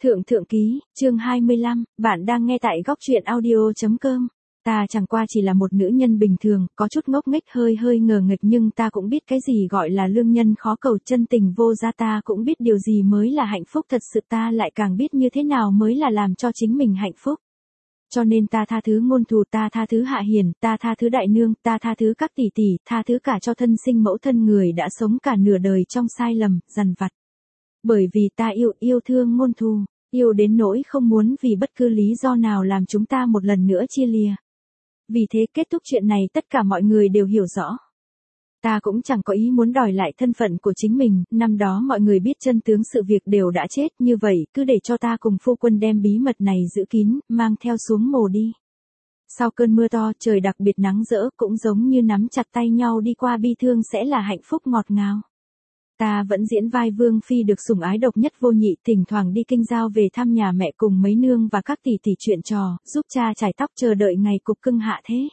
Thượng Thượng Ký, chương 25, bạn đang nghe tại góc truyện audio.com. Ta chẳng qua chỉ là một nữ nhân bình thường, có chút ngốc nghếch hơi hơi ngờ nghệch nhưng ta cũng biết cái gì gọi là lương nhân khó cầu chân tình vô giá, ta cũng biết điều gì mới là hạnh phúc thật sự, ta lại càng biết như thế nào mới là làm cho chính mình hạnh phúc. Cho nên ta tha thứ ngôn thù, ta tha thứ Hạ Hiền, ta tha thứ Đại Nương, ta tha thứ các tỷ tỷ, tha thứ cả cho thân sinh mẫu thân người đã sống cả nửa đời trong sai lầm, dằn vặt. Bởi vì ta yêu thương ngôn thù, yêu đến nỗi không muốn vì bất cứ lý do nào làm chúng ta một lần nữa chia lìa. Vì thế kết thúc chuyện này tất cả mọi người đều hiểu rõ. Ta cũng chẳng có ý muốn đòi lại thân phận của chính mình, năm đó mọi người biết chân tướng sự việc đều đã chết, như vậy cứ để cho ta cùng phu quân đem bí mật này giữ kín, mang theo xuống mồ đi. Sau cơn mưa to trời đặc biệt nắng rỡ, cũng giống như nắm chặt tay nhau đi qua bi thương sẽ là hạnh phúc ngọt ngào. Ta vẫn diễn vai Vương Phi được sủng ái độc nhất vô nhị, thỉnh thoảng đi kinh giao về thăm nhà mẹ cùng mấy nương và các tỷ tỷ chuyện trò, giúp cha chải tóc chờ đợi ngày cục cưng hạ thế.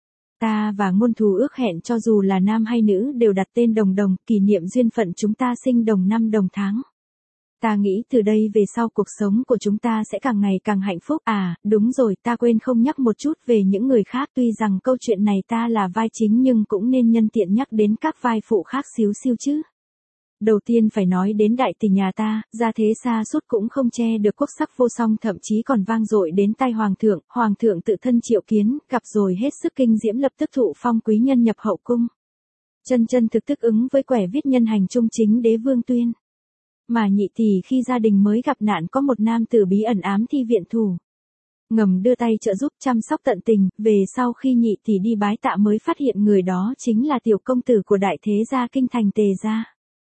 Ta và ngôn thù ước hẹn cho dù là nam hay nữ đều đặt tên đồng đồng, kỷ niệm duyên phận chúng ta sinh đồng năm đồng tháng. Ta nghĩ từ đây về sau cuộc sống của chúng ta sẽ càng ngày càng hạnh phúc. À, đúng rồi, ta quên không nhắc một chút về những người khác, tuy rằng câu chuyện này ta là vai chính nhưng cũng nên nhân tiện nhắc đến các vai phụ khác xíu xiu chứ. Đầu tiên phải nói đến đại tỷ nhà ta, gia thế xa sút cũng không che được quốc sắc vô song, thậm chí còn vang dội đến tai hoàng thượng tự thân triệu kiến, gặp rồi hết sức kinh diễm, lập tức thụ phong quý nhân nhập hậu cung. Chân thực thức ứng với quẻ viết nhân hành trung chính đế Vương Tuyên. Mà nhị tỷ khi gia đình mới gặp nạn có một nam tử bí ẩn ám thi viện thủ. Ngầm đưa tay trợ giúp chăm sóc tận tình, về sau khi nhị tỷ đi bái tạ mới phát hiện người đó chính là tiểu công tử của đại thế gia kinh thành Tề gia.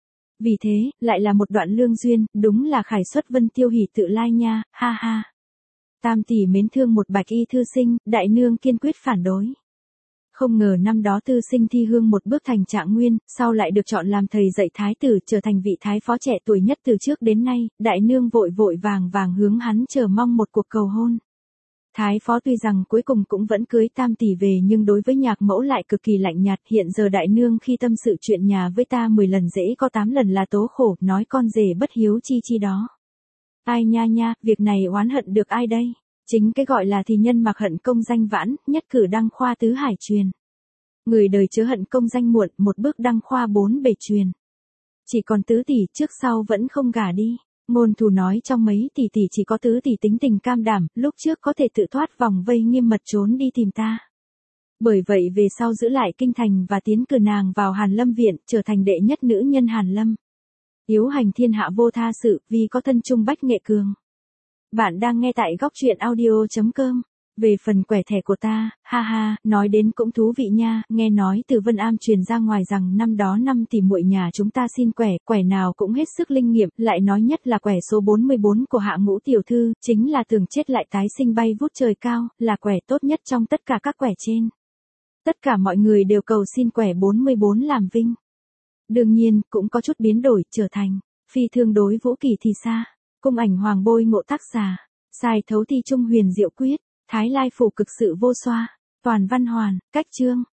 Vì thế, lại là một đoạn lương duyên, đúng là khải xuất vân tiêu hỷ tự lai nha, ha ha. Tam tỷ mến thương một bạch y thư sinh, đại nương kiên quyết phản đối. Không ngờ năm đó thư sinh thi hương một bước thành trạng nguyên, sau lại được chọn làm thầy dạy thái tử, trở thành vị thái phó trẻ tuổi nhất từ trước đến nay, đại nương vội vàng hướng hắn chờ mong một cuộc cầu hôn. Thái phó tuy rằng cuối cùng cũng vẫn cưới tam tỷ về nhưng đối với nhạc mẫu lại cực kỳ lạnh nhạt, hiện giờ đại nương khi tâm sự chuyện nhà với ta 10 lần dễ có 8 lần là tố khổ, nói con rể bất hiếu chi đó. Ai nha, việc này oán hận được ai đây? Chính cái gọi là thì nhân mặc hận công danh vãn, nhất cử đăng khoa tứ hải truyền. Người đời chớ hận công danh muộn, một bước đăng khoa 4 bề truyền. Chỉ còn tứ tỷ trước sau vẫn không gả đi. Ngôn thù nói trong mấy tỷ tỷ chỉ có tứ tỷ tính tình cam đảm, lúc trước có thể tự thoát vòng vây nghiêm mật trốn đi tìm ta. Bởi vậy về sau giữ lại kinh thành và tiến cử nàng vào Hàn Lâm viện, trở thành đệ nhất nữ nhân Hàn Lâm. Yếu hành thiên hạ vô tha sự, vì có thân trung bách nghệ cường. Bạn đang nghe tại góc truyện audio.com. Về phần quẻ thẻ của ta, ha ha, nói đến cũng thú vị nha, nghe nói từ Vân Am truyền ra ngoài rằng năm đó 5 tỷ muội nhà chúng ta xin quẻ nào cũng hết sức linh nghiệm, lại nói nhất là quẻ số 44 của Hạ Ngũ tiểu thư, chính là thường chết lại tái sinh bay vút trời cao, là quẻ tốt nhất trong tất cả các quẻ trên. Tất cả mọi người đều cầu xin quẻ 44 làm vinh. Đương nhiên, cũng có chút biến đổi, trở thành phi thương đối vũ kỳ thì xa, cung ảnh hoàng bôi ngộ tác giả, sai thấu thi trung huyền diệu quyết. Thái lai phủ cực sự vô xoa, toàn văn hoàn, cách chương.